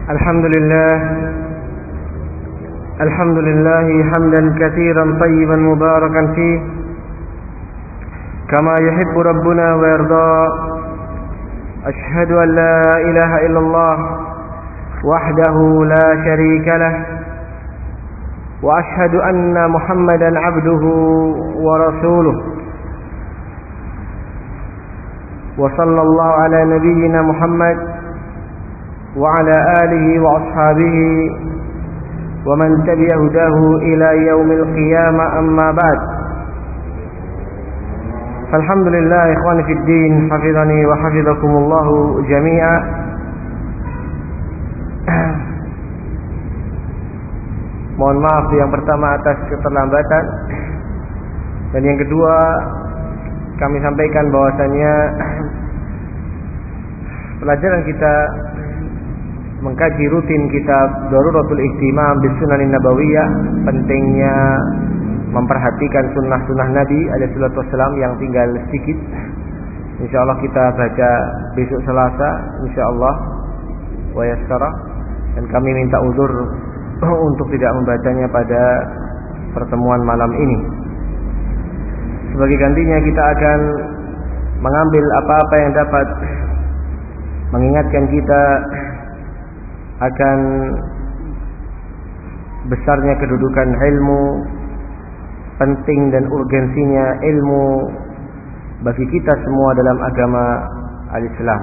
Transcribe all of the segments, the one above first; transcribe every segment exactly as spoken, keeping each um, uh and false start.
الحمد لله الحمد لله حمدا كثيرا طيبا مباركا فيه كما يحب ربنا ويرضى. أشهد أن لا إله إلا الله وحده لا شريك له، وأشهد أن محمدا عبده ورسوله. وصلى الله على نبينا محمد وعلى آله وأصحابه ومن تبع هداه إلى يوم القيامة. أما بعد، فالحمد لله إخواني في الدين، حفظني وحفظكم الله جميعا. Mohon maaf yang pertama atas keterlambatan, dan yang kedua kami sampaikan bahwasannya pelajaran kita mengkaji rutin kitab Daruratul Ihtimam bis Sunanin Nabawiyah, pentingnya memperhatikan sunnah-sunnah Nabi alaihi salatu wassalam yang tinggal sedikit. Insyaallah kita baca besok Selasa insyaallah wa yassara, dan kami minta uzur untuk tidak membacanya pada pertemuan malam ini. Sebagai gantinya kita akan mengambil apa-apa yang dapat mengingatkan kita akan besarnya kedudukan ilmu, penting dan urgensinya ilmu bagi kita semua dalam agama al-Islam.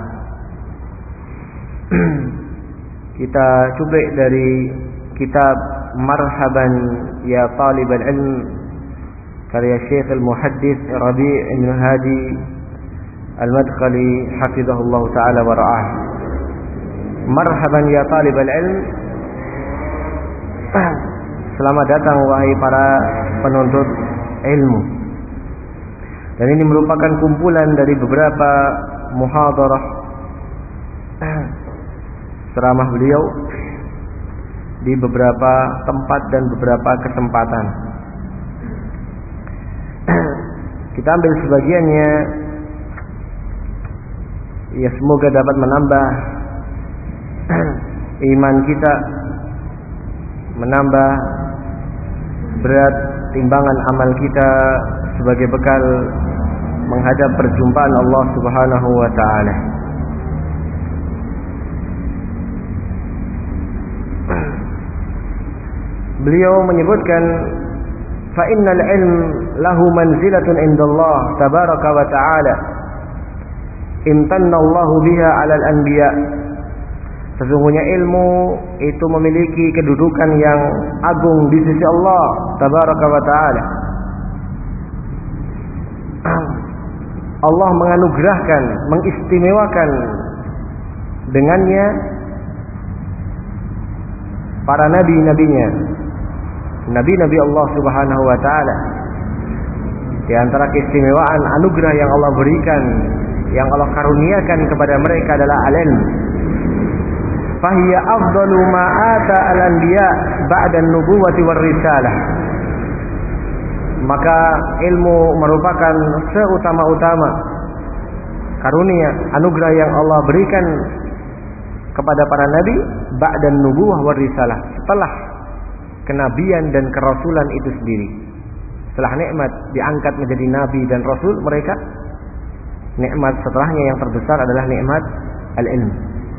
Kita cubik dari kitab Marhaban Ya Talibal Ilm karya Syekh Al-Muhaddits Rabi' bin Hadi Al-Madkhali hafizahullah ta'ala wa ra'ah. Marhaban ya talibal ilm, selamat datang wahai para penuntut ilmu. Dan ini merupakan kumpulan dari beberapa muhadarah ceramah beliau di beberapa tempat dan beberapa kesempatan. Kita ambil sebagiannya, ya semoga dapat menambah iman kita, menambah berat timbangan amal kita sebagai bekal menghadap perjumpaan Allah Subhanahu wa taala. Beliau menyebutkan fa innal ilm lahu manzilatun indallah tabaraka wa ta'ala imtanna Allahu biha 'alal anbiya. Sesungguhnya ilmu itu memiliki kedudukan yang agung di sisi Allah tabaraka wa ta'ala. Allah menganugerahkan, mengistimewakan dengannya para nabi-nabinya, nabi-nabi Allah Subhanahu wa ta'ala. Di antara keistimewaan anugerah yang Allah berikan, yang Allah karuniakan kepada mereka adalah al-ilm. Fahiya afdalu ma ata al-anbiya ba'da an-nubuwwati war risalah. Maka ilmu merupakan seutama-utama karunia, anugerah yang Allah berikan kepada para nabi ba'da an-nubuwwah war risalah, setelah kenabian dan kerasulan itu sendiri. Setelah nikmat diangkat menjadi nabi dan rasul mereka, nikmat setelahnya yang terbesar adalah nikmat al-ilm.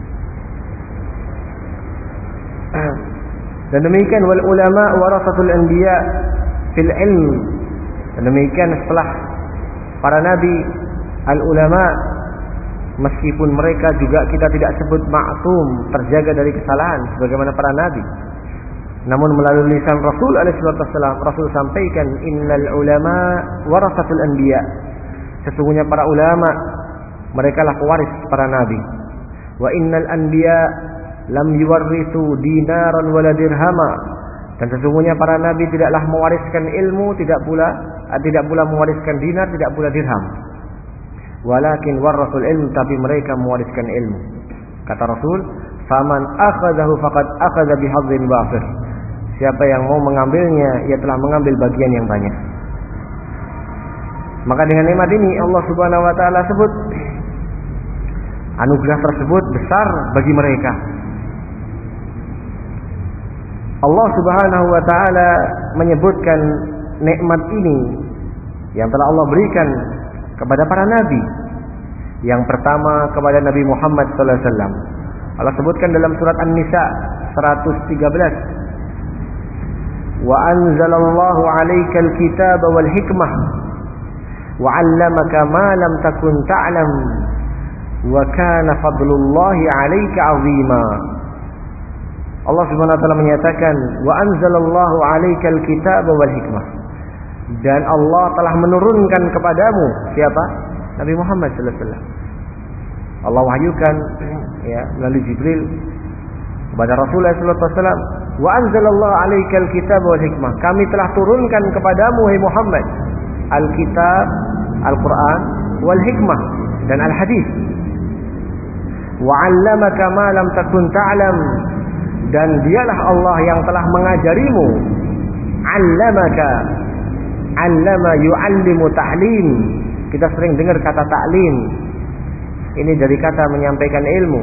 Dan demikian wal ulama warasatul anbiya fil ilm. Dan demikian setelah para nabi, al ulama, meskipun mereka juga kita tidak sebut ma'sum, terjaga dari kesalahan sebagaimana para nabi, namun melalui lisan Rasul alaihi wasallam, Rasul sampaikan innal ulama warasatul anbiya. Sesungguhnya para ulama mereka lah pewaris para nabi. Wa innal anbiya lam yuwarrithu dinaran wala dirhama. Dan sesungguhnya para nabi tidaklah mewariskan ilmu, tidak pula tidak pula mewariskan dinar, tidak pula dirham. Walakin warasul ilm, tapi mereka mewariskan ilmu. Kata Rasul, faman akhadahu faqad akhadha bihadzin wafir. Siapa yang mau mengambilnya, ia telah mengambil bagian yang banyak. Maka dengan nikmat ini Allah Subhanahu wa taala sebut anugerah tersebut besar bagi mereka. Allah Subhanahu wa taala menyebutkan nikmat ini yang telah Allah berikan kepada para nabi. Yang pertama kepada Nabi Muhammad sallallahu alaihi wasallam. Allah sebutkan dalam surat An-Nisa seratus tiga belas. Wa anzalallahu 'alaikal kitaba wal hikmah wa 'allamaka ma lam takun ta'lam wa kana fadlullahi 'alaika 'azima. Allah Subhanahu wa taala menyatakan wa anzalallahu 'alaikal kitaba wal hikmah. Dan Allah telah menurunkan kepadamu siapa? Nabi Muhammad sallallahu alaihi wasallam. Allah wahyukan ya melalui Jibril kepada Rasulullah sallallahu alaihi wasallam, wa anzalallahu 'alaikal kitaba wal hikmah. Kami telah turunkan kepadamu wahai Muhammad al-kitab, Al-Qur'an, wal hikmah dan al-hadis. Wa 'allamaka ma lam takun ta'lam. Dan dialah Allah yang telah mengajarimu. 'Allamaka, 'allama yu'allimu ta'lim. Kita sering dengar kata ta'lim. Ini dari kata menyampaikan ilmu.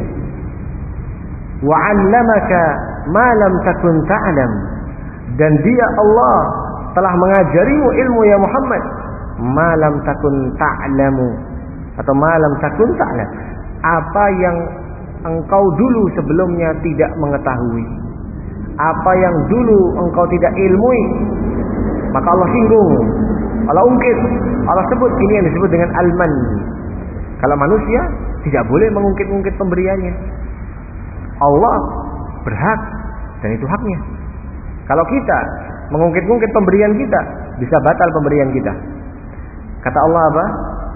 Wa 'allamaka ma lam takun ta'lam. Dan dia Allah telah mengajarimu ilmu ya Muhammad, ma lam takun ta'lamu atau ma lam takun ta'lam. Apa yang engkau dulu sebelumnya tidak mengetahui, apa yang dulu engkau tidak ilmui, maka Allah singgung, Allah ungkit, Allah sebut. Ini yang disebut dengan al-man. Kalau manusia tidak boleh mengungkit-ungkit pemberiannya. Allah berhak dan itu haknya. Kalau kita mengungkit-ungkit pemberian kita, bisa batal pemberian kita. Kata Allah apa?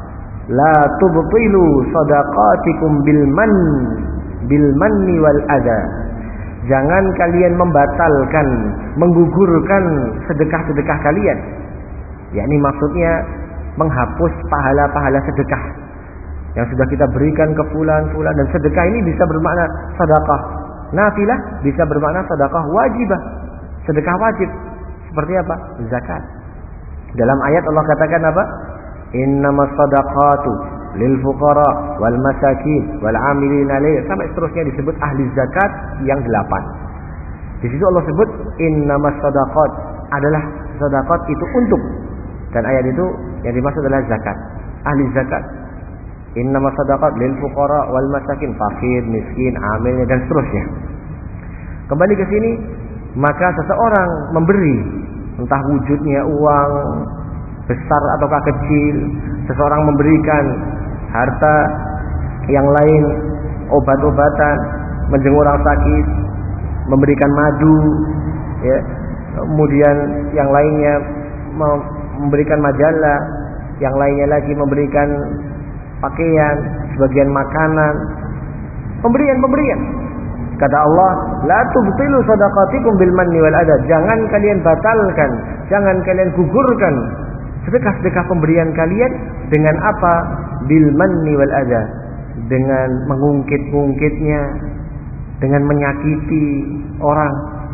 La tubtilu shadaqatikum bil man bil manni wal adha. Jangan kalian membatalkan, menggugurkan sedekah-sedekah kalian. Yakni maksudnya menghapus pahala-pahala sedekah yang sudah kita berikan ke fulan-fulan. Dan sedekah ini bisa bermakna sedekah nafilah, bisa bermakna sedekah wajibah, sedekah wajib. Seperti apa? Zakat. Dalam ayat Allah katakan apa? Innamas shadaqatu lil fuqara wal masakin wal 'amilina 'alaiha, sampai seterusnya disebut ahli zakat yang delapan. Di situ Allah sebut innamas shadaqat, adalah sedekah itu untuk, dan ayat itu yang dimaksud adalah zakat, ahli zakat. Innamas shadaqat lil fuqara wal masakin, fakir, miskin, amilnya dan seterusnya. Kembali ke sini, maka seseorang memberi, entah wujudnya uang besar ataukah kecil, seseorang memberikan harta yang lain, obat-obatan, menjenguk orang sakit, memberikan madu, ya, kemudian yang lainnya memberikan majalah, yang lainnya lagi memberikan pakaian, sebagian makanan, pemberian-pemberian. Kata Allah, la tubtilu shadaqatikum bil manni wal adha. Jangan kalian batalkan, jangan kalian gugurkan sedekah-sedekah pemberian kalian dengan apa? Bil manni wal adha, dengan mengungkit-ungkitnya, dengan menyakiti orang.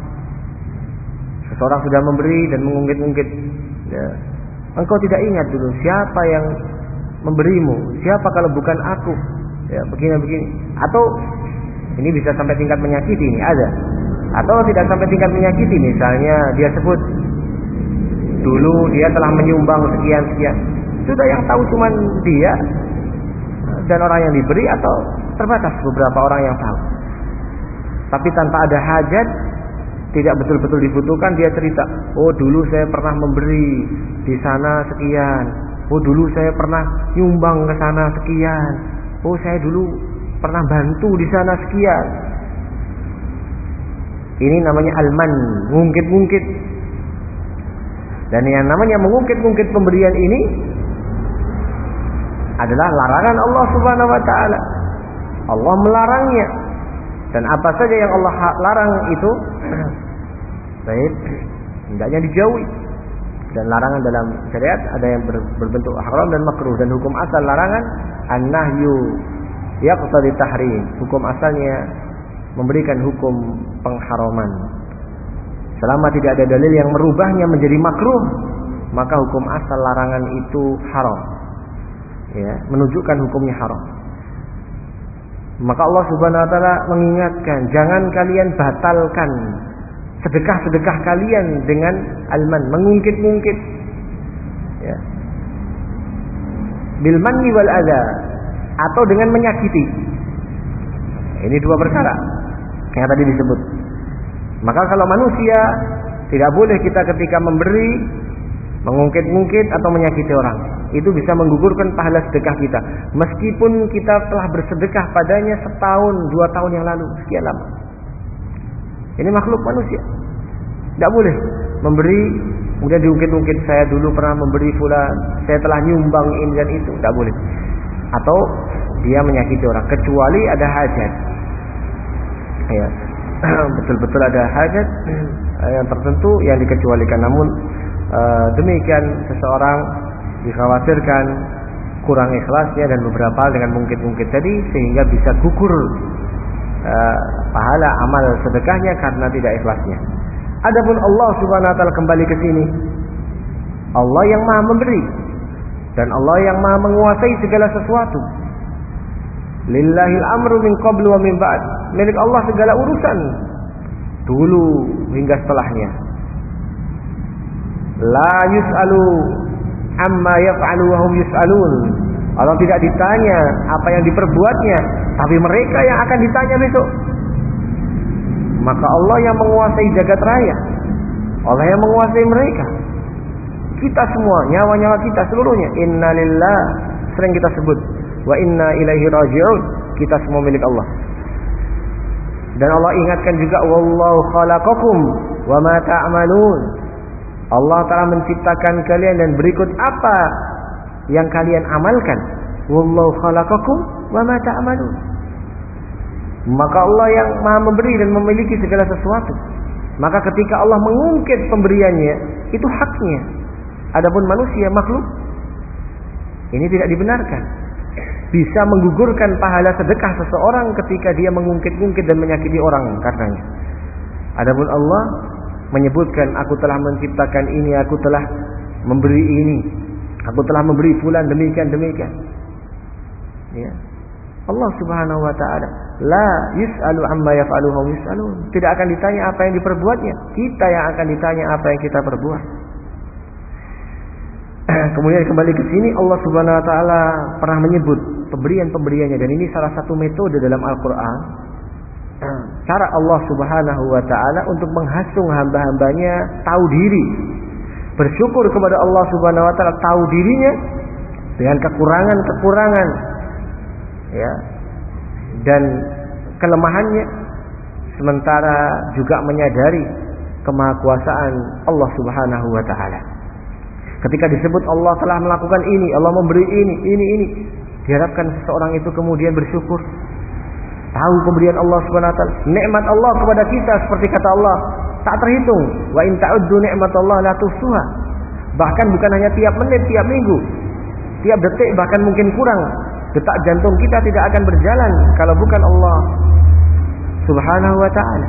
Seseorang sudah memberi dan mengungkit-ungkit, ya. Engkau tidak ingat dulu siapa yang memberimu, siapa kalau bukan aku, ya begini-begini. Atau ini bisa sampai tingkat menyakiti, ini ada. Atau tidak sampai tingkat menyakiti, misalnya dia sebut dulu dia telah menyumbang sekian-sekian. Sudah yang tahu cuman dia dan orang yang diberi, atau terbatas beberapa orang yang tahu. Tapi tanpa ada hajat, tidak betul-betul dibutuhkan, dia cerita, oh dulu saya pernah memberi di sana sekian, oh dulu saya pernah nyumbang ke sana sekian, oh saya dulu pernah bantu di sana sekian. Ini namanya alman, mengungkit-ungkit. Dan yang namanya mengungkit-ungkit pemberian ini adalah larangan Allah Subhanahu wa taala. Allah melarangnya. Dan apa saja yang Allah larang itu baik, hendaknya dijauhi. Dan larangan dalam syariat ada yang berbentuk haram dan makruh, dan hukum asal larangan an-nahyu yaqtadi tahrim. Hukum asalnya memberikan hukum pengharaman. Selama tidak ada dalil yang merubahnya menjadi makruh, maka hukum asal larangan itu haram. Ya, menunjukkan hukumnya haram. Maka Allah Subhanahu wa taala mengingatkan, jangan kalian batalkan sedekah-sedekah kalian dengan alman, mengungkit-ungkit, ya, bil manni wal adza, atau dengan menyakiti. Ini dua perkara yang tadi disebut. Maka kalau manusia, tidak boleh kita ketika memberi mengungkit-ungkit atau menyakiti orang. Itu bisa menggugurkan pahala sedekah kita, meskipun kita telah bersedekah padanya setahun, dua tahun yang lalu, sekian lama. Ini makhluk manusia. Tidak boleh memberi kemudian diungkit-ungkit, saya dulu pernah memberi fulan, saya telah nyumbang ini dan itu. Tidak boleh. Atau dia menyakiti orang, kecuali ada hajat. Ya, betul-betul ada hajat yang tertentu yang dikecualikan. Namun uh, demikian seseorang dikhawatirkan kurang ikhlasnya dan beberapa hal dengan mungkit-mungkit tadi, sehingga bisa gugur uh, pahala amal sedekahnya karena tidak ikhlasnya. Adapun Allah Subhanahu wa taala kembali ke sini, Allah yang Maha memberi dan Allah yang Maha menguasai segala sesuatu. Lillahil amru min qablu wa min ba'd. Milik Allah segala urusan, dulu hingga setelahnya. La yus'alu amma yaf'alu wa hum yus'alun. Allah tidak ditanya apa yang diperbuatnya, tapi mereka yang akan ditanya besok. Maka Allah yang menguasai jagat raya, Allah yang menguasai mereka. Kita semua, nyawa-nyawa kita seluruhnya, inna lillah, sering kita sebut, wa inna ilaihi raji'un, kita semua milik Allah. Dan Allah ingatkan juga, wallahu khalaqakum wa ma ta'malun. Allah telah menciptakan kalian dan berikut apa yang kalian amalkan. Wallahu khalaqakum wa ma ta'malun. Maka Allah yang Maha memberi dan memiliki segala sesuatu. Maka ketika Allah mengungkit pemberiannya, itu haknya. Adapun manusia, makhluk, ini tidak dibenarkan. Bisa menggugurkan pahala sedekah seseorang ketika dia mengungkit-ungkit dan menyakiti orang karenanya. Adapun Allah menyebutkan, aku telah menciptakan ini, aku telah memberi ini, aku telah memberi fulan demikian demikian. Ya. Allah Subhanahu wa taala la yus'alu amma yaf'alu hum yus'alun. Tidak akan ditanya apa yang diperbuatnya, kita yang akan ditanya apa yang kita perbuat. Kemudian kembali ke sini, Allah Subhanahu wa taala pernah menyebut pemberian-pemberiannya, dan ini salah satu metode dalam Al-Qur'an. Cara Allah Subhanahu wa taala untuk menghasung hamba-hambanya tahu diri, bersyukur kepada Allah Subhanahu wa taala, tahu dirinya dengan kekurangan-kekurangan, ya, dan kelemahannya, sementara juga menyadari kemahakuasaan Allah Subhanahu wa taala. Ketika disebut Allah telah melakukan ini, Allah memberi ini, ini, ini, diharapkan seseorang itu kemudian bersyukur, tahu pemberian Allah Subhanahu wa taala, nikmat Allah kepada kita, seperti kata Allah, tak terhitung. Wa in ta'uddu ni'matallahi la tuhsuha. Bahkan bukan hanya tiap menit, tiap minggu, tiap detik, bahkan mungkin kurang. Detak jantung kita tidak akan berjalan kalau bukan Allah Subhanahu wa ta'ala.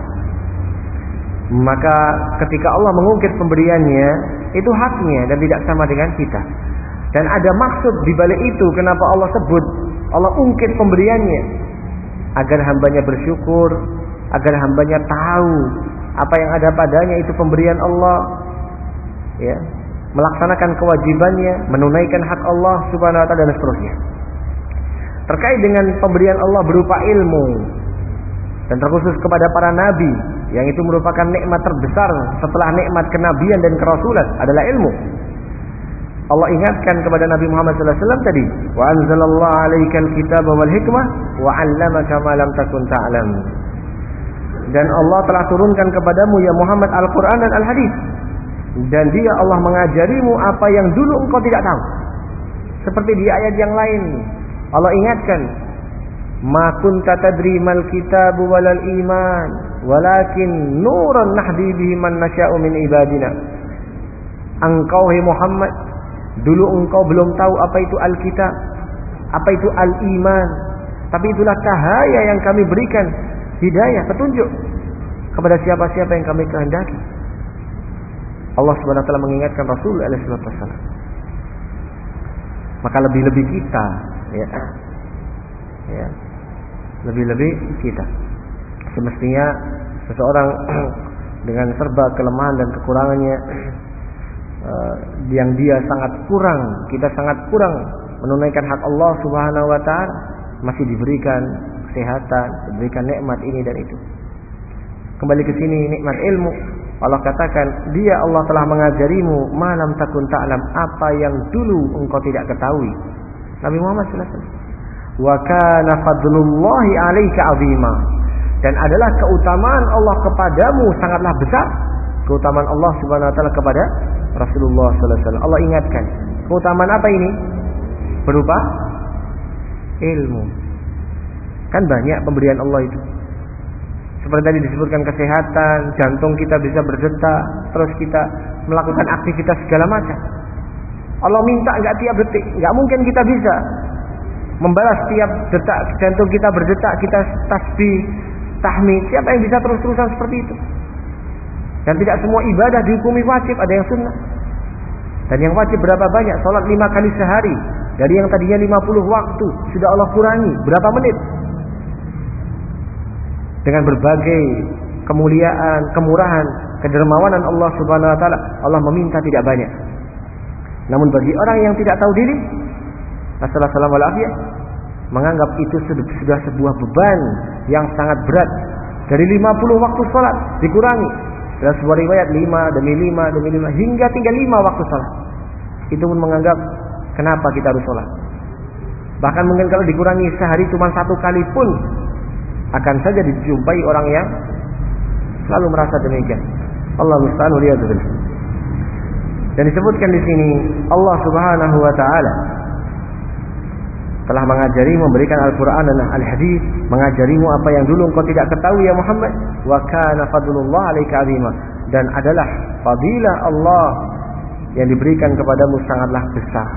Maka ketika Allah mengungkit pemberiannya, itu haknya dan tidak sama dengan kita. Dan ada maksud di balik itu, kenapa Allah sebut, Allah ungkit pemberiannya, agar hambanya bersyukur, agar hambanya tahu apa yang ada padanya itu pemberian Allah, ya, melaksanakan kewajibannya, menunaikan hak Allah Subhanahu wa taala, dan seterusnya. Terkait dengan pemberian Allah berupa ilmu, dan terkhusus kepada para nabi, yang itu merupakan nikmat terbesar setelah nikmat kenabian dan kerasulan adalah ilmu. Allah ingatkan kepada Nabi Muhammad sallallahu alaihi wasallam tadi, wa anzalallahu 'alaikal kitaba wal hikmah wa 'allamaka ma lam takun ta'lam. Dan Allah telah turunkan kepadamu ya Muhammad Al-Qur'an dan Al-Hadis, dan dia Allah mengajarimu apa yang dulu engkau tidak tahu. Seperti di ayat yang lain Allah ingatkan, ma kunta tadri mal kitabu walal iman walakin nuran nahdi bihi man nasya'u min ibadina. Engkau hai Muhammad, dulu engkau belum tahu apa itu Alkitab, apa itu Al-Iman, tapi itulah cahaya yang kami berikan, hidayah, petunjuk kepada siapa-siapa yang kami kehendaki. Allah Subhanahu wa taala mengingatkan Rasul alaihi wasallam. Maka lebih-lebih kita, ya, ya, lebih-lebih kita semestinya seseorang dengan serba kelemahan dan kekurangannya, uh, yang dia sangat kurang, kita sangat kurang menunaikan hak Allah Subhanahu wa taala, masih diberikan kesehatan, diberikan nikmat ini dan itu. Kembali ke sini, nikmat ilmu. Allah katakan, dia Allah telah mengajarimu malam takun ta'lam, apa yang dulu engkau tidak ketahui. Nabi Muhammad sallallahu alaihi wasallam. Wa kana fadlullahi 'alaika 'azima. Dan adalah keutamaan Allah kepadamu sangatlah besar. Keutamaan Allah Subhanahu wa taala kepada Rasulullah sallallahu alaihi wasallam. Allah ingatkan, keutamaan apa ini? Berupa ilmu. Kan banyak pemberian Allah itu. Seperti tadi disebutkan kesehatan, jantung kita bisa berdetak, terus kita melakukan aktivitas segala macam. Allah minta enggak tiap detik, enggak mungkin kita bisa membalas tiap detak jantung kita berdetak, kita tasbih, tahmid. Siapa yang bisa terus-terusan seperti itu? Dan tidak semua ibadah dihukumi wajib, ada yang sunnah. Dan yang wajib berapa banyak? Salat lima kali sehari. Dari yang tadinya lima puluh waktu, sudah Allah kurangi berapa menit? Dengan berbagai kemuliaan, kemurahan, kedermawanan Allah Subhanahu wa taala, Allah meminta tidak banyak. Namun bagi orang yang tidak tahu diri, Rasulullah sallallahu alaihi wasallam menganggap itu sudah sebuah beban yang sangat berat. Dari lima puluh waktu salat dikurangi. Dalam sebuah riwayat lima demi lima demi lima hingga tinggal lima waktu salat. Itu pun menganggap, kenapa kita harus salat? Bahkan mungkin kalau dikurangi sehari cuma satu kali pun, akan saja dijumpai orang yang selalu merasa demikian. Allah musta'an wa liyadzubillah. Dan disebutkan di sini Allah Subhanahu wa taala telah mengajari, memberikan Al-Qur'an dan Al-Hadis, mengajarimu apa yang dulu engkau tidak ketahui ya Muhammad. Wa kana fadlullah 'alaika 'azima. Dan adalah fadilah Allah yang diberikan kepadamu sangatlah besar.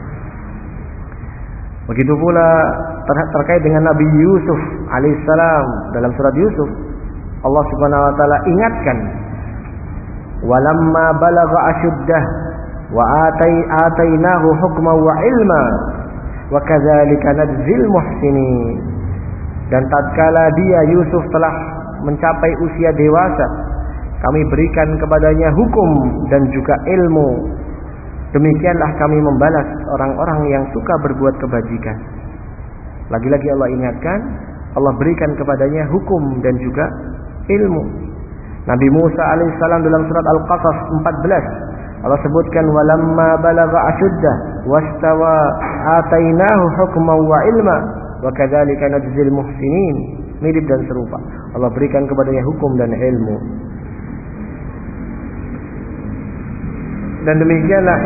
Begitu pula ter- terkait dengan Nabi Yusuf alaihissalam, dalam surat Yusuf Allah Subhanahu wa taala ingatkan, walamma balagha ashuddah wa atai atainahu hukman wa ilma wa kadzalika nadzil muhsinin. Dan tatkala dia Yusuf telah mencapai usia dewasa, kami berikan kepadanya hukum dan juga ilmu. Demikianlah kami membalas orang-orang yang suka berbuat kebajikan. Lagi-lagi Allah ingatkan, Allah berikan kepadanya hukum dan juga ilmu. Nabi Musa alaihissalam dalam surat Al-Qasas empat belas, Allah sebutkan walamma balagha ashuddah wastawa atainahu hukman wa ilma wa kadzalika nadzil muhsinin. Mirip dan serupa. Allah berikan kepadanya hukum dan ilmu. Dan demikianlah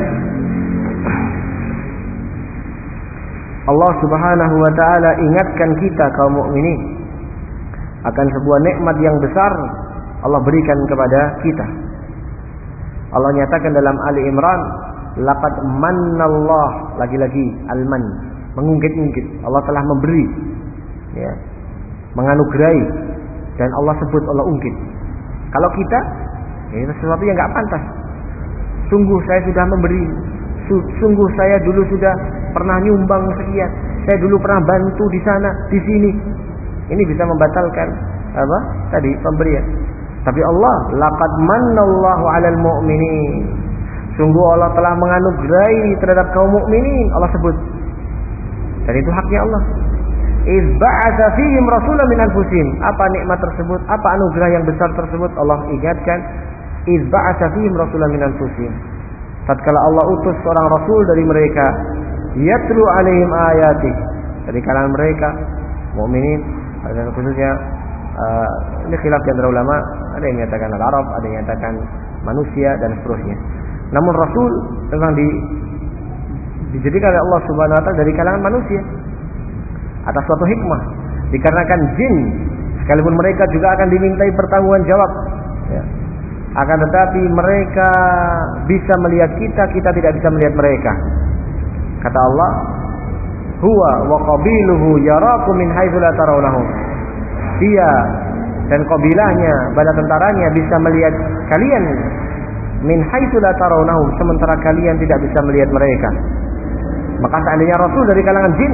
Allah Subhanahu wa taala ingatkan kita kaum mukminin akan sebuah nikmat yang besar Allah berikan kepada kita. Allah nyatakan dalam Ali Imran, laqad mannallah, lagi-lagi al-man, mengungkit-ungkit. Allah telah memberi, ya, menganugerahi, dan Allah sebut, Allah ungkit. Kalau kita, ya, itu sesuatu yang enggak pantas. Sungguh saya sudah memberi, sungguh saya dulu sudah pernah nyumbang sekian, saya dulu pernah bantu di sana, di sini. Ini bisa membatalkan apa? Tadi pemberian. Tapi Allah, laqad mannallahu 'alal mu'minin. Sungguh Allah telah menganugerahi terhadap kaum mukminin, Allah sebut. Dan itu haknya Allah. Idz ba'atsa fihim rasulan min anfusihim. Apa nikmat tersebut? Apa anugerah yang besar tersebut? Allah ingatkan, idz ba'atsa fihim rasulan min anfusihim. Tatkala Allah utus seorang rasul dari mereka, yatlu 'alaihim ayati, dari kalangan mereka mukminin, dan khususnya uh, ini khilaf di antara ulama, ada yang menyatakan al-Arab, ada yang menyatakan manusia dan seterusnya. Namun rasul memang di, dijadikan oleh Allah Subhanahu wa taala dari kalangan manusia atas suatu hikmah, dikarenakan jin sekalipun mereka juga akan dimintai pertanggungan jawab, ya. Akan tetapi mereka bisa melihat kita, kita tidak bisa melihat mereka. Kata Allah, huwa wa qabiluhu yarakum min haitsu la tarawnahum. Dia dan kabilahnya, bala tentaranya bisa melihat kalian min haitsu la tarawnahum, sementara kalian tidak bisa melihat mereka. Maka seandainya Rasul dari kalangan jin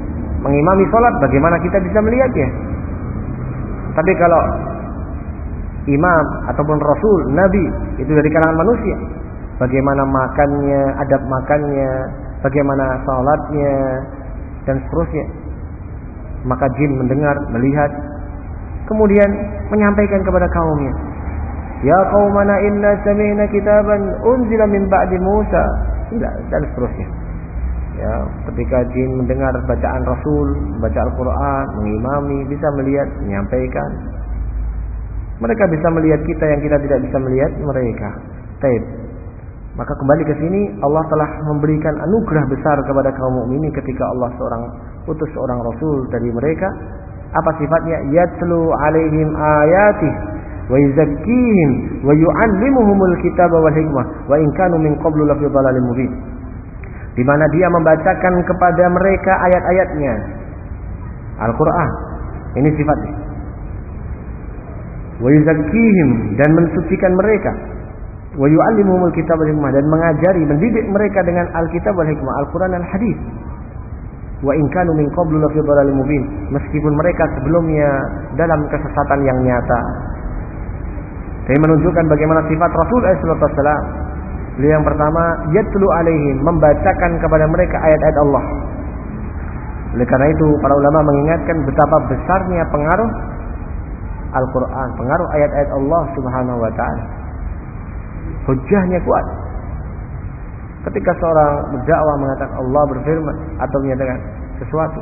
mengimami salat, bagaimana kita bisa melihatnya? Tapi kalau imam ataupun rasul, nabi, itu dari kalangan manusia. Bagaimana makannya, adab makannya, bagaimana salatnya, dan seterusnya. Maka jin mendengar, melihat, kemudian menyampaikan kepada kaumnya, ya qaumana inna sami'na kitaban unzila min ba'di Musa, dan seterusnya. Ya, ketika jin mendengar bacaan Rasul, membaca Al-Quran, mengimami, bisa melihat, menyampaikan. Mereka bisa melihat kita yang kita tidak bisa melihat mereka. Taib. Maka kembali ke sini, Allah telah memberikan anugerah besar kepada kaum mukminin ketika Allah seorang utus seorang Rasul dari mereka. Apa sifatnya? Yatlu alaihim ayatih wa yuzakkihim wa yu'allimuhumul kitaba wal hikmah wa in kanu min qablu lafi dhalalin mubin. Di mana dia membacakan kepada mereka ayat-ayatnya, Al-Quran. Ini sifatnya. Wa yuzakkihim, dan mensucikan mereka. Wa yu'allimuhumul kitaba wal hikmah, dan mengajari, mendidik mereka dengan Alkitab wal hikmah, Al-Quran dan hadis. Wa in kanu min qablu lafi dhalalin mubin, meskipun mereka sebelumnya dalam kesesatan yang nyata. Ini menunjukkan bagaimana sifat Rasul sallallahu alaihi wasallam. Beliau yang pertama, yatlu alaihim, membacakan kepada mereka ayat-ayat Allah. Oleh karena itu para ulama mengingatkan betapa besarnya pengaruh Al-Quran, pengaruh ayat-ayat Allah Subhanahu wa ta'ala. Hujjahnya kuat. Ketika seorang berdakwah mengatakan Allah berfirman atau menyatakan sesuatu,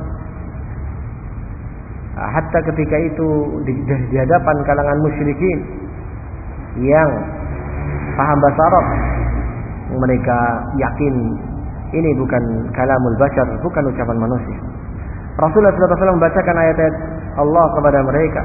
hatta ketika itu di, di hadapan kalangan musyrikin yang paham bahasa Arab, mereka yakin ini bukan kalamul bashar, bukan ucapan manusia. Rasulullah sallallahu alaihi wasallam membacakan ayat-ayat Allah kepada mereka.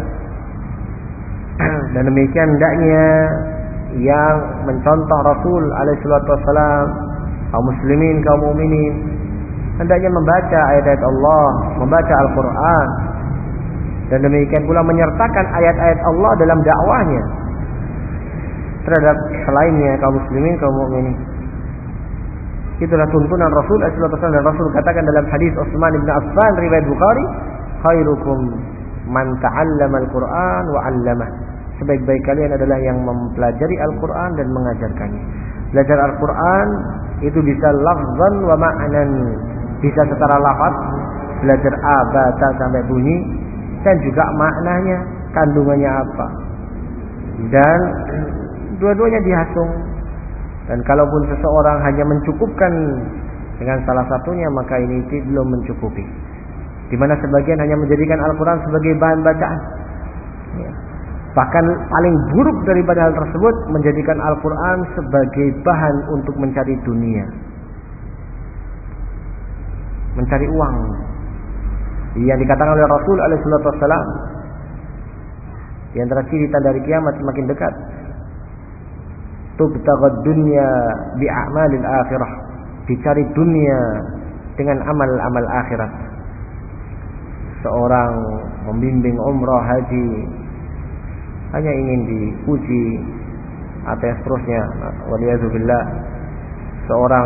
Dan demikian hendaknya yang mencontoh Rasul alaihi wasallam, kaum muslimin, kaum mukminin, hendaknya membaca ayat-ayat Allah, membaca Al-Quran, dan demikian pula menyertakan ayat-ayat Allah dalam dakwahnya terhadap selainnya kaum muslimin, kaum mukminin. Itulah tuntunan Rasul sallallahu alaihi wasallam, dan Rasul katakan dalam hadis Utsman bin Affan riwayat Bukhari, khairukum man ta'allama al-Qur'an wa 'allamah. Sebaik-baik kalian adalah yang mempelajari Al-Qur'an dan mengajarkannya. Belajar Al-Qur'an itu bisa lafzan wa ma'nan, bisa secara lafaz, belajar abata sampai bunyi, dan juga maknanya, kandungannya apa. Dan dua-duanya dihasung. Dan kalaupun seseorang hanya mencukupkan dengan salah satunya, maka ini belum mencukupi. Di mana sebagian hanya menjadikan Al-Quran sebagai bahan bacaan. Ya. Bahkan paling buruk daripada hal tersebut, menjadikan Al-Quran sebagai bahan untuk mencari dunia, mencari uang. Yang dikatakan oleh Rasul alaihi wasallam, di antara ciri tanda hari kiamat semakin dekat, tubtagad dunya bi'amalil akhirah, dicari dunia dengan amal-amal akhirat. Seorang membimbing umrah haji hanya ingin dipuji atau seterusnya, waliyadzubillah. Seorang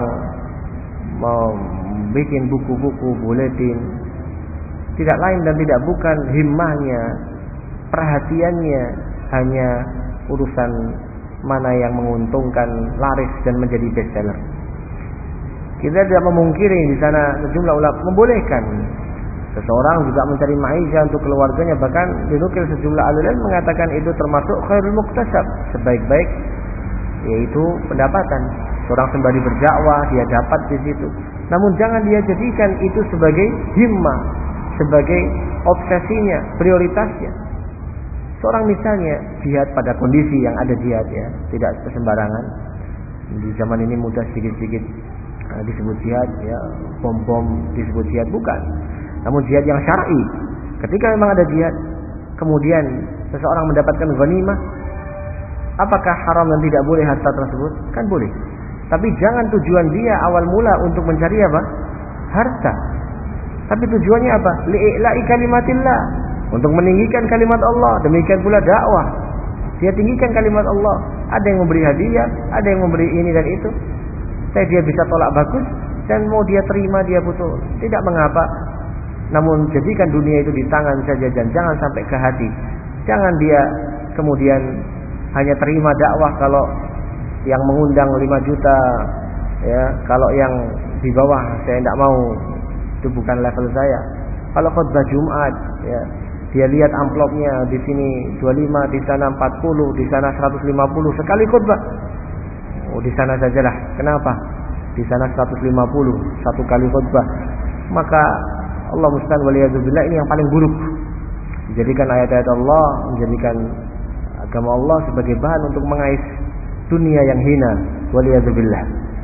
membuat buku-buku buletin, tidak lain dan tidak bukan himmahnya, perhatiannya hanya urusan mana yang menguntungkan, laris dan menjadi bestseller. Kita tidak memungkiri di sana sejumlah ulama membolehkan seseorang juga mencari maisha untuk keluarganya, bahkan dinukil sejumlah ulama mengatakan itu termasuk khairul muktasab, sebaik-baik yaitu pendapatan. Seorang sembari berdakwah dia dapat di situ. Namun jangan dia jadikan itu sebagai himmah, sebagai obsesinya, prioritasnya. Seorang misalnya jihad pada kondisi yang ada jihad, ya, tidak sembarangan. Di zaman ini mudah sedikit-sedikit uh, disebut jihad, ya, bom-bom disebut jihad, bukan. Namun jihad yang syar'i. Ketika memang ada jihad, kemudian seseorang mendapatkan ghanimah, apakah haram dan tidak boleh harta tersebut? Kan boleh. Tapi jangan tujuan dia awal mula untuk mencari apa? Harta. Tapi tujuannya apa? Li'i'la'i kalimatillah, untuk meninggikan kalimat Allah. Demikian pula dakwah, dia tinggikan kalimat Allah. Ada yang memberi hadiah, ada yang memberi ini dan itu. Saya dia bisa tolak bagus, dan mau dia terima dia butuh, tidak mengapa. Namun jadikan dunia itu di tangan saja, dan jangan sampai ke hati. Jangan dia kemudian hanya terima dakwah kalau yang mengundang lima juta, ya, kalau yang di bawah saya tidak mau, itu bukan level saya. Kalau khutbah Jumat, ya, dia lihat amplopnya di sini dua puluh lima, di sana empat puluh, di sana seratus lima puluh sekali khutbah. Oh, di sana sajalah. Kenapa? Di sana seratus lima puluh satu kali khutbah. Maka Allah musta'an waliyadzubillah, ini yang paling buruk. Menjadikan ayat-ayat Allah, menjadikan agama Allah sebagai bahan untuk mengais dunia yang hina, waliyadzubillah.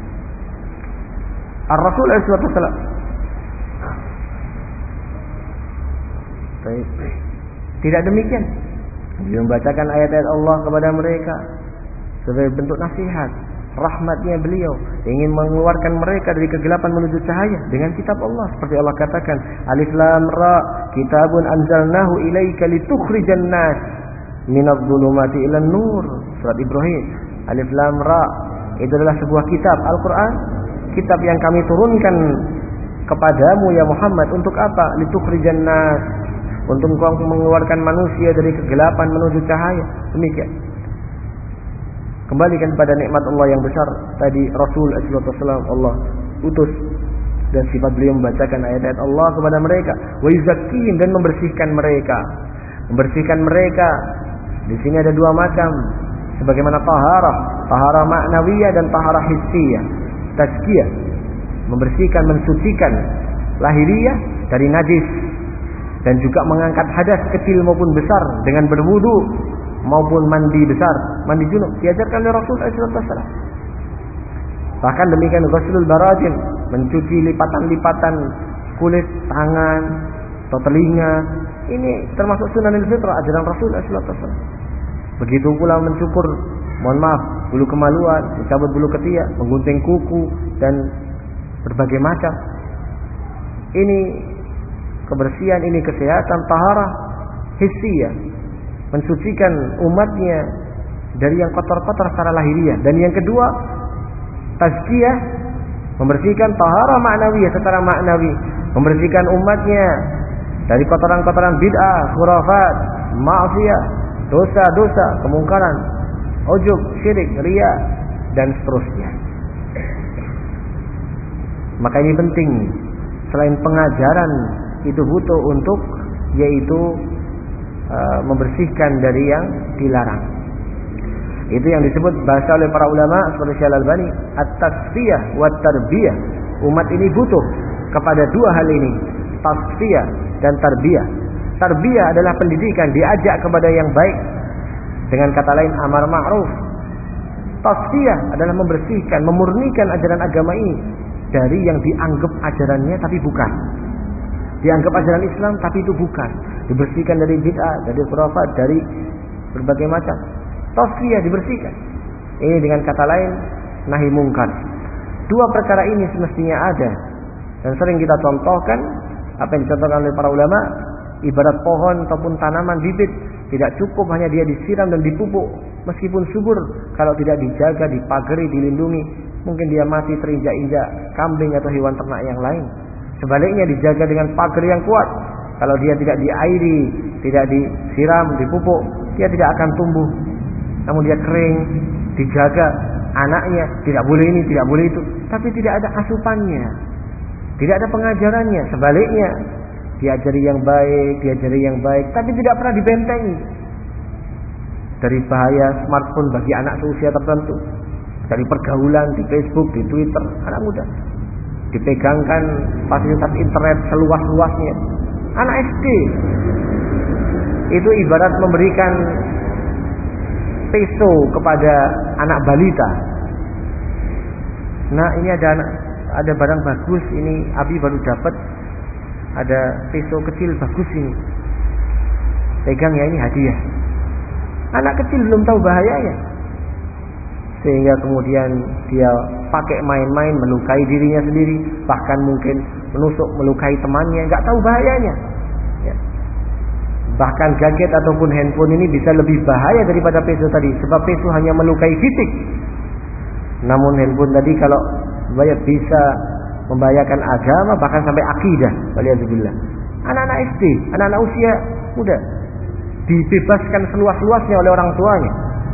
Ar-Rasul sallallahu alaihi wasallam tidak demikian. Dia membacakan ayat-ayat Allah kepada mereka sebagai bentuk nasihat, rahmatnya beliau ingin mengeluarkan mereka dari kegelapan menuju cahaya dengan kitab Allah. Seperti Allah katakan, Alif Lam Ra, kitabun anzalnahu ilaika litukhrijan nas minadh dhulumati ilan nur. Surat Ibrahim. Alif Lam Ra, itu adalah sebuah kitab, Al-Quran, kitab yang kami turunkan kepadamu ya Muhammad. Untuk apa? Litukhrijan nas, untuk engkau mengeluarkan manusia dari kegelapan menuju cahaya. Demikian. Kembalikan pada nikmat Allah yang besar. Tadi Rasul sallallahu alaihi wasallam Allah utus, dan sifat beliau membacakan ayat-ayat Allah kepada mereka, wa yuzakkihim, dan membersihkan mereka. Membersihkan mereka di sini ada dua macam, sebagaimana taharah, taharah ma'nawiyah dan taharah hissiyah. Tazkiyah, membersihkan, mensucikan lahiriah dari najis, dan juga mengangkat hadas kecil maupun besar dengan berwudu maupun mandi besar, mandi junub, diajarkan oleh Rasul sallallahu alaihi wasallam. Bahkan demikian ghuslul barajin, mencuci lipatan-lipatan kulit tangan atau telinga, ini termasuk sunanul fitrah, ajaran Rasul sallallahu alaihi wasallam. Begitu pula mencukur, mohon maaf, bulu kemaluan, mencabut bulu ketiak, menggunting kuku, dan berbagai macam. Ini kebersihan, ini kesehatan, taharah hissiyah, mensucikan umatnya dari yang kotor-kotor secara lahiriah. Dan yang kedua, tazkiyah, membersihkan, taharah ma'nawiyah secara ma'nawi, membersihkan umatnya dari kotoran-kotoran bid'ah, khurafat, ma'siyah, dosa-dosa, kemungkaran, ujub, syirik, riya, dan seterusnya. Maka ini penting. Selain pengajaran, itu butuh untuk, yaitu uh, membersihkan dari yang dilarang. Itu yang disebut bahasa oleh para ulama seperti Syekh Al-Albani, at-tasfiyah wa tarbiyah. Umat ini butuh kepada dua hal ini, tasfiyah dan tarbiyah. Tarbiyah adalah pendidikan, diajak kepada yang baik, dengan kata lain amar ma'ruf. Tasfiyah adalah membersihkan, memurnikan ajaran agama ini dari yang dianggap ajarannya tapi bukan. Dianggap ajaran Islam tapi itu bukan. Dibersihkan dari bid'ah, dari khurafat, dari berbagai macam. Tasfiyah, dibersihkan. Ini dengan kata lain nahi mungkar. Dua perkara ini semestinya ada, dan sering kita contohkan apa yang dicontohkan oleh para ulama. Ibarat pohon ataupun tanaman bibit, tidak cukup hanya dia disiram dan dipupuk, meskipun subur, kalau tidak dijaga, dipagari, dilindungi, mungkin dia mati terinjak-injak kambing atau hewan ternak yang lain. Sebaliknya dijaga dengan pagar yang kuat, kalau dia tidak diairi, tidak disiram, dipupuk, dia tidak akan tumbuh. Namun dia kering, dijaga, anaknya tidak boleh ini, tidak boleh itu, tapi tidak ada asupannya, tidak ada pengajarannya. Sebaliknya, diajari yang baik, diajari yang baik, tapi tidak pernah dibentengi dari bahaya smartphone bagi anak seusia tertentu, dari pergaulan di Facebook, di Twitter, anak muda dipegangkan fasilitas internet seluas-luasnya. Anak S D itu ibarat memberikan peso kepada anak balita. Nah, ini ada anak, ada barang bagus, ini Abi baru dapat, ada peso kecil bagus ini, pegang ya, ini hadiah. Anak kecil belum tahu bahayanya, sehingga kemudian dia pakai main-main, melukai dirinya sendiri, bahkan mungkin menusuk, melukai temannya, nggak tahu bahayanya. Ya. Bahkan gadget ataupun handphone ini bisa lebih bahaya daripada peso tadi, sebab peso hanya melukai fisik, namun handphone tadi kalau banyak bisa membahayakan agama, bahkan sampai akidah. Waliyadzubillah. Anak-anak S D, anak-anak usia muda, dibebaskan seluas-luasnya oleh orang tuanya.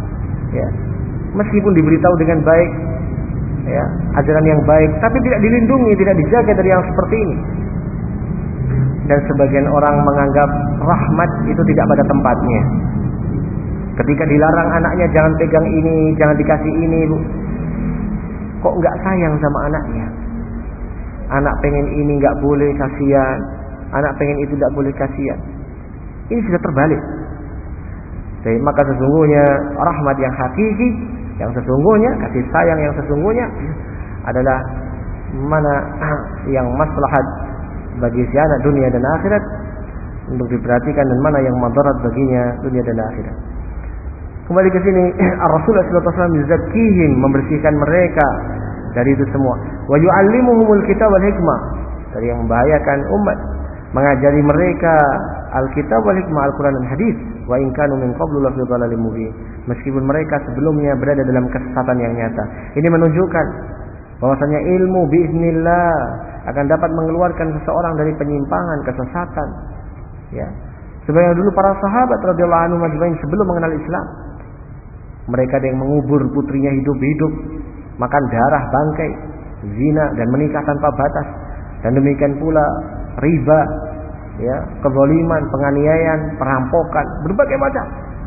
Ya. Meskipun diberitahu dengan baik, ya, ajaran yang baik, tapi tidak dilindungi, tidak dijaga dari yang seperti ini. Dan sebagian orang menganggap rahmat itu tidak pada tempatnya. Ketika dilarang anaknya jangan pegang ini, jangan dikasih ini, Bu. Kok enggak sayang sama anaknya? Anak pengen ini enggak boleh, kasihan. Anak pengen itu enggak boleh, kasihan. Ini sudah terbalik. Jadi, maka sesungguhnya rahmat yang hakiki, yang sesungguhnya, kasih sayang yang sesungguhnya adalah mana yang maslahat bagi si anak dunia dan akhirat untuk diperhatikan, dan mana yang madarat baginya dunia dan akhirat. Kembali ke sini, Rasulullah sallallahu alaihi wasallam yuzakkihim, membersihkan mereka dari itu semua. Wa yu'allimuhumul kitab wal hikmah, dari yang membahayakan umat, mengajari mereka Alkitab wal hikmah, Al-Quran dan hadis. Wa in kanu min qablu la fi dhalalin mubin, meskipun mereka sebelumnya berada dalam kesesatan yang nyata. Ini menunjukkan bahwasanya ilmu biiznillah akan dapat mengeluarkan seseorang dari penyimpangan, kesesatan. Ya. Sebenarnya dulu para sahabat radhiyallahu anhum ajmain sebelum mengenal Islam, mereka ada yang mengubur putrinya hidup-hidup, makan darah bangkai, zina dan menikah tanpa batas, dan demikian pula riba, ya, kezaliman, penganiayaan, perampokan, berbagai macam.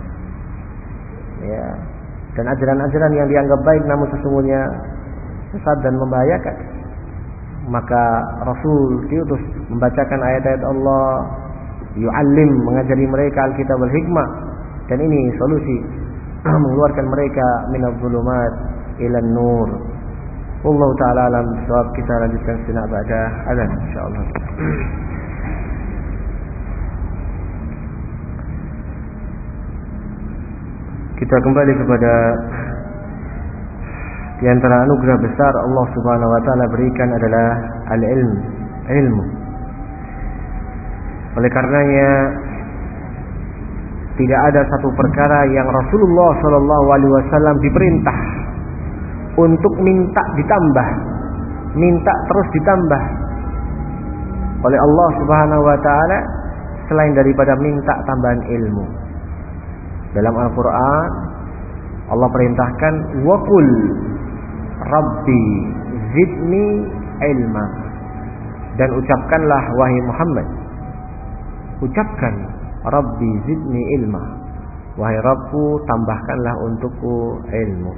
Ya. Dan ajaran-ajaran yang dianggap baik namun sesungguhnya sesat dan membahayakan. Maka Rasul diutus membacakan ayat-ayat Allah, yu'allim, mengajari mereka Alkitab wal hikmah, dan ini solusi mengeluarkan mereka minadh dhulumat ilan nur. Wallahu ta'ala alam bisawab. Kita lanjutkan sejenak pada azan insyaallah. Kita kembali kepada di antara anugerah besar Allah Subhanahu wa taala berikan adalah al-ilm, ilmu. Oleh karenanya tidak ada satu perkara yang Rasulullah sallallahu alaihi wasallam diperintah untuk minta ditambah, minta terus ditambah oleh Allah Subhanahu wa taala selain daripada minta tambahan ilmu. Dalam Al-Qur'an Allah perintahkan waqul Rabbi zidni ilma, dan ucapkanlah wahai Muhammad, ucapkan Rabbi zidni ilma, wahai Rabbku tambahkanlah untukku ilmu.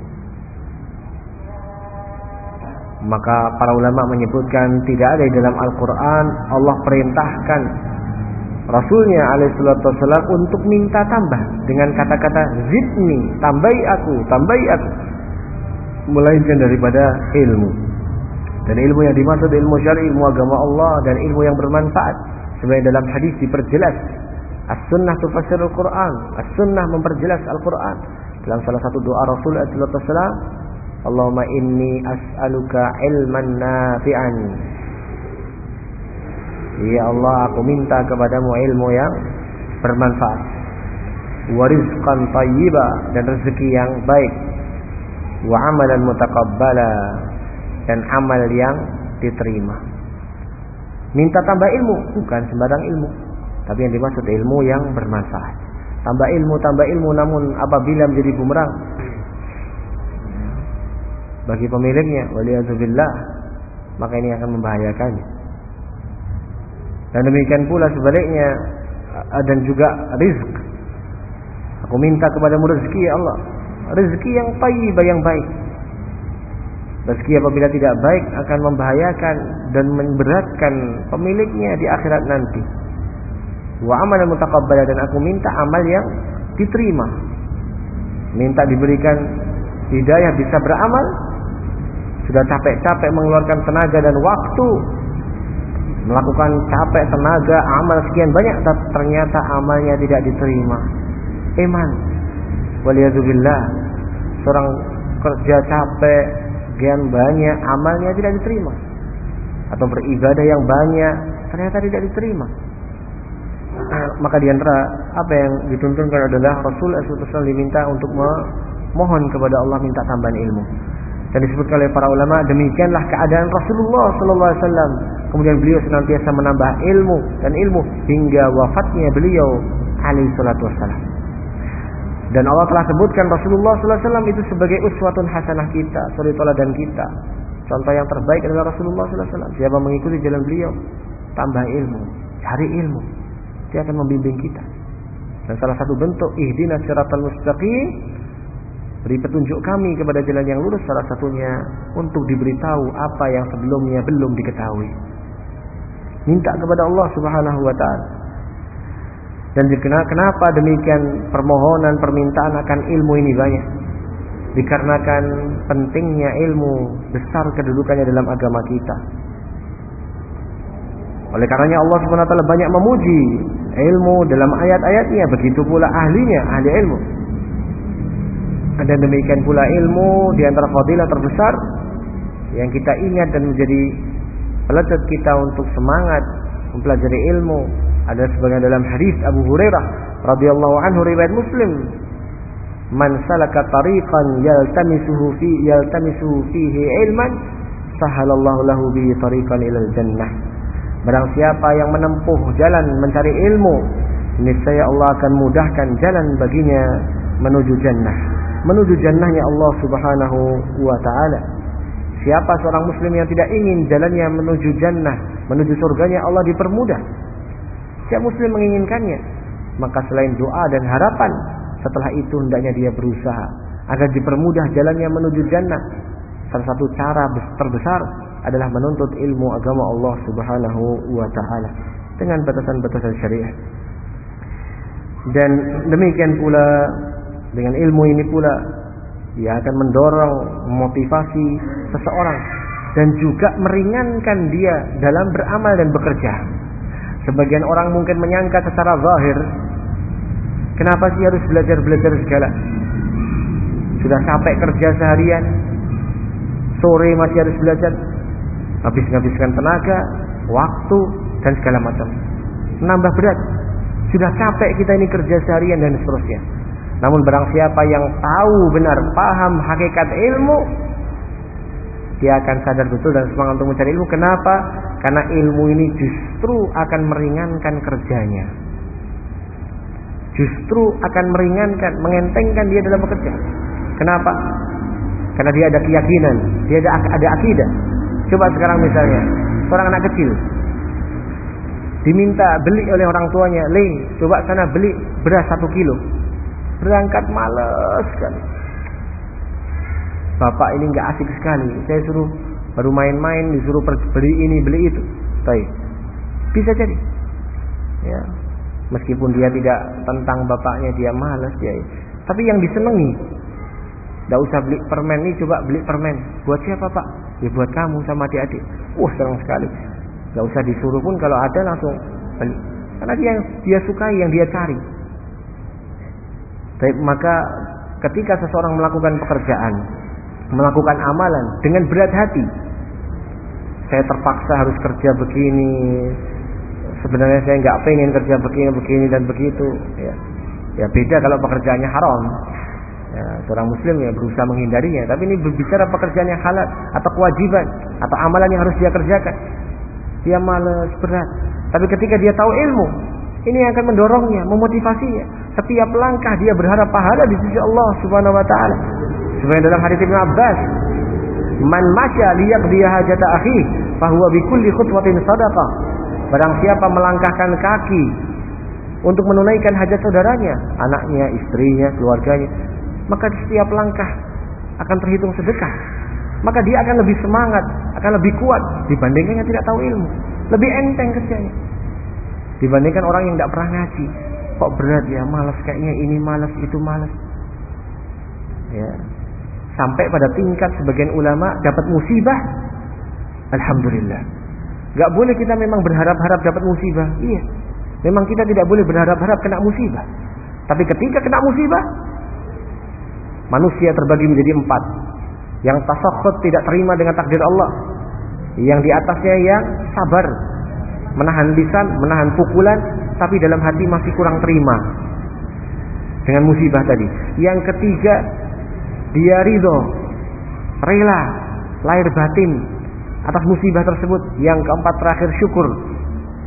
Maka para ulama menyebutkan tidak ada di dalam Al-Quran Allah perintahkan Rasulnya alaihi salatu wassalam untuk minta tambah dengan kata-kata zidni, tambahi aku, tambahi aku, melainkan daripada ilmu. Dan ilmu yang dimaksud ilmu syar'i, ilmu agama Allah, dan ilmu yang bermanfaat. Sebenarnya dalam hadis diperjelas, as-sunnah tufassirul Quran, as-sunnah memperjelas Al-Quran. Dalam salah satu doa Rasul alaihi salatu wassalam, Allahumma inni as'aluka ilman nafi'an. Ya Allah, aku minta kepadamu ilmu yang bermanfaat, wa rizqan thayyiba, dan rezeki yang baik, wa amalan mutaqabbala, dan amal yang diterima. Minta tambah ilmu, bukan sembarang ilmu, tapi yang dimaksud ilmu yang bermanfaat. Tambah ilmu, tambah ilmu, namun apabila menjadi bumerang bagi pemiliknya, waliyadzubillah, maka ini akan membahayakannya. Dan demikian pula sebaliknya, dan juga rizq. Aku minta kepadamu rezeki ya Allah, rezeki yang thayyibah, yang baik. Rezeki apabila tidak baik akan membahayakan dan memberatkan pemiliknya di akhirat nanti. Wa amalan mutaqabbala, dan aku minta amal yang diterima. Minta diberikan hidayah bisa beramal. Sudah capek-capek mengeluarkan tenaga dan waktu, melakukan capek tenaga amal sekian banyak, ternyata amalnya tidak diterima. Iman, waliyadzubillah, seorang kerja capek sekian banyak, amalnya tidak diterima. Atau beribadah yang banyak, ternyata tidak diterima. Maka di antara apa yang dituntunkan adalah Rasul sallallahu alaihi wasallam diminta untuk memohon kepada Allah minta tambahan ilmu. Dan disebutkan oleh para ulama, demikianlah keadaan Rasulullah sallallahu alaihi wasallam. Kemudian beliau senantiasa menambah ilmu dan ilmu hingga wafatnya beliau alaihi salatu wassalam. Dan Allah telah sebutkan Rasulullah sallallahu alaihi wasallam itu sebagai uswatun hasanah kita, suri teladan kita. Contoh yang terbaik adalah Rasulullah sallallahu alaihi wasallam. Siapa mengikuti jalan beliau, tambah ilmu, cari ilmu, dia akan membimbing kita. Dan salah satu bentuk ihdinas siratal mustaqim, beri petunjuk kami kepada jalan yang lurus, salah satunya untuk diberitahu apa yang sebelumnya belum diketahui. Minta kepada Allah Subhanahu wa taala. Dan kenapa demikian permohonan permintaan akan ilmu ini banyak? Dikarenakan pentingnya ilmu, besar kedudukannya dalam agama kita. Oleh karenanya Allah Subhanahu wa taala banyak memuji ilmu dalam ayat-ayatnya, begitu pula ahlinya, ahli ilmu. Dan demikian pula ilmu di antara fadilah terbesar yang kita ingat dan menjadi pelecut kita untuk semangat mempelajari ilmu ada sebagian dalam hadis Abu Hurairah radhiyallahu anhu riwayat Muslim, man salaka tariqan yaltamisuhu fi yaltamisuhu fihi ilman sahalallahu lahu bihi tariqan ilal jannah. Barang siapa yang menempuh jalan mencari ilmu, niscaya Allah akan mudahkan jalan baginya menuju jannah, menuju jannahnya Allah Subhanahu wa taala. Siapa seorang muslim yang tidak ingin jalannya menuju jannah, menuju surganya Allah dipermudah, siapa muslim menginginkannya, maka selain doa dan harapan, setelah itu hendaknya dia berusaha agar dipermudah jalannya menuju jannah. Salah satu cara terbesar adalah menuntut ilmu agama Allah Subhanahu wa taala dengan batasan-batasan syariah. Dan demikian pula dengan ilmu ini pula ia akan mendorong, memotivasi seseorang dan juga meringankan dia dalam beramal dan bekerja. Sebagian orang mungkin menyangka secara zahir, kenapa sih harus belajar-belajar segala? Sudah capek kerja seharian, sore masih harus belajar, habis-habiskan tenaga, waktu dan segala macam. Menambah berat. Sudah capek kita ini kerja seharian dan seterusnya. Namun barang siapa yang tahu benar, paham hakikat ilmu, dia akan sadar betul dan semangat untuk mencari ilmu. Kenapa? Karena ilmu ini justru akan meringankan kerjanya. Justru akan meringankan, mengentengkan dia dalam bekerja. Kenapa? Karena dia ada keyakinan, dia ada, ada akidah. Coba sekarang misalnya, seorang anak kecil diminta beli oleh orang tuanya, "Le, coba sana beli beras satu kilo." Berangkat malas sekali. Bapak ini nggak asik sekali. Saya suruh baru main-main, disuruh beli ini beli itu. Baik, bisa jadi. Ya, meskipun dia tidak tentang bapaknya, dia malas dia. Tapi yang disenangi, nggak usah beli permen nih, coba beli permen. Buat siapa Pak? Ya buat kamu sama adik-adik. Wah senang sekali. Nggak usah disuruh pun, kalau ada langsung beli. Karena dia dia sukai, yang dia cari. Baik, maka ketika seseorang melakukan pekerjaan, melakukan amalan dengan berat hati, saya terpaksa harus kerja begini, sebenarnya saya nggak pengen kerja begini, begini dan begitu. Ya, ya beda kalau pekerjaannya haram. Ya, seorang muslim ya berusaha menghindarinya. Tapi ini berbicara pekerjaan yang halal atau kewajiban atau amalan yang harus dia kerjakan, dia malas, berat. Tapi ketika dia tahu ilmu, ini yang akan mendorongnya, memotivasinya. Setiap langkah dia berharap pahala di sisi Allah Subhanahu wa taala. Seperti dalam hadis Ibnu Abbas, "Man masya liyaqdiya hajata akhi, fa huwa bi kulli khutwatin shadaqah." Barang siapa melangkahkan kaki untuk menunaikan hajat saudaranya, anaknya, istrinya, keluarganya, maka di setiap langkah akan terhitung sedekah. Maka dia akan lebih semangat, akan lebih kuat dibandingkan yang tidak tahu ilmu. Lebih enteng kerjanya dibandingkan orang yang tidak pernah ngaji. Kok berat ya, malas kayaknya, ini malas, itu malas. Ya. Sampai pada tingkat sebagian ulama dapat musibah, alhamdulillah. Gak boleh kita memang berharap-harap dapat musibah. Iya, memang kita tidak boleh berharap-harap kena musibah. Tapi ketika kena musibah, manusia terbagi menjadi empat. Yang tasakhut, tidak terima dengan takdir Allah. Yang di atasnya yang sabar, menahan lisan, menahan pukulan, tapi dalam hati masih kurang terima dengan musibah tadi. Yang ketiga, dia ridho, rela, lahir batin atas musibah tersebut. Yang keempat terakhir, syukur.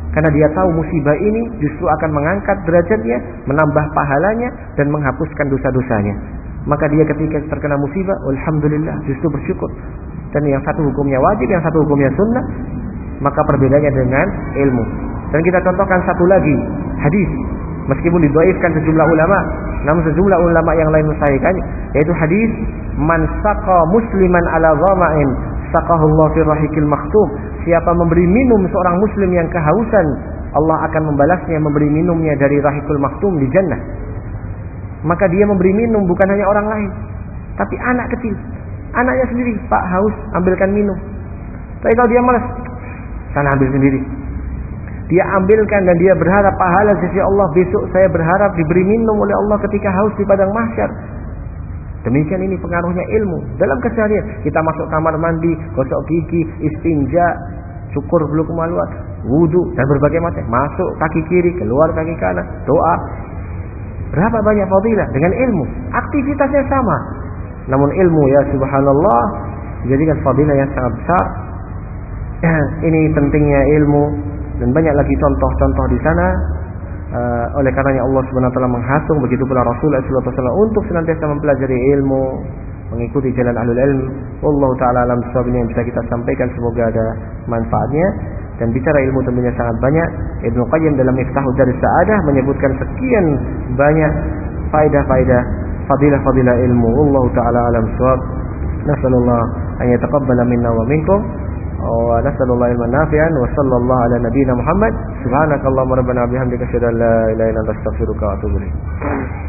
Karena dia tahu musibah ini justru akan mengangkat derajatnya, menambah pahalanya, dan menghapuskan dosa-dosanya. Maka dia ketika terkena musibah, alhamdulillah, justru bersyukur. Dan yang satu hukumnya wajib, yang satu hukumnya sunnah. Maka perbedaannya dengan ilmu. Dan kita contohkan satu lagi, hadis. Meskipun didhaifkan sejumlah ulama, namun sejumlah ulama yang lain mensahihkannya, yaitu hadis man saqa musliman ala dhama'in saqahullahu fi rahikil makhtum. Siapa memberi minum seorang muslim yang kehausan, Allah akan membalasnya memberi minumnya dari rahikul makhtum di jannah. Maka dia memberi minum bukan hanya orang lain, tapi anak kecil. Anaknya sendiri, Pak haus, ambilkan minum. Tapi kalau dia malas, sana ambil sendiri. Dia ambilkan dan dia berharap pahala sisi Allah. Besok saya berharap diberi minum oleh Allah ketika haus di padang mahsyar. Demikian ini pengaruhnya ilmu dalam keseharian. Kita masuk kamar mandi, gosok gigi, istinja, syukur bulu kemaluan, wudu dan berbagai macam. Masuk kaki kiri, keluar kaki kanan, doa. Berapa banyak fadilah dengan ilmu. Aktivitasnya sama. Namun ilmu ya subhanallah menjadikan fadilah yang sangat besar. Ini pentingnya ilmu dan banyak lagi contoh-contoh di sana. Uh, oleh karenanya Allah Subhanahu wa taala menghasung, begitu pula Rasulullah sallallahu alaihi wasallam untuk senantiasa mempelajari ilmu, mengikuti jalan ahlul ilm. Wallahu taala alam bissawab. Yang bisa kita sampaikan semoga ada manfaatnya. Dan bicara ilmu tentunya sangat banyak. Ibnu Qayyim dalam Miftahud Daris Sa'adah menyebutkan sekian banyak faedah-faedah fadilah-fadilah ilmu. Wallahu taala alam bissawab. Nasallallahu an yataqabbala minna wa minkum. Wa nasallallahu ilman nafi'an wa sallallahu ala nabiyyina Muhammad. Subhanakallahumma rabbana bihamdika asyhadu an la ilaha illa anta astaghfiruka wa atubu ilaik.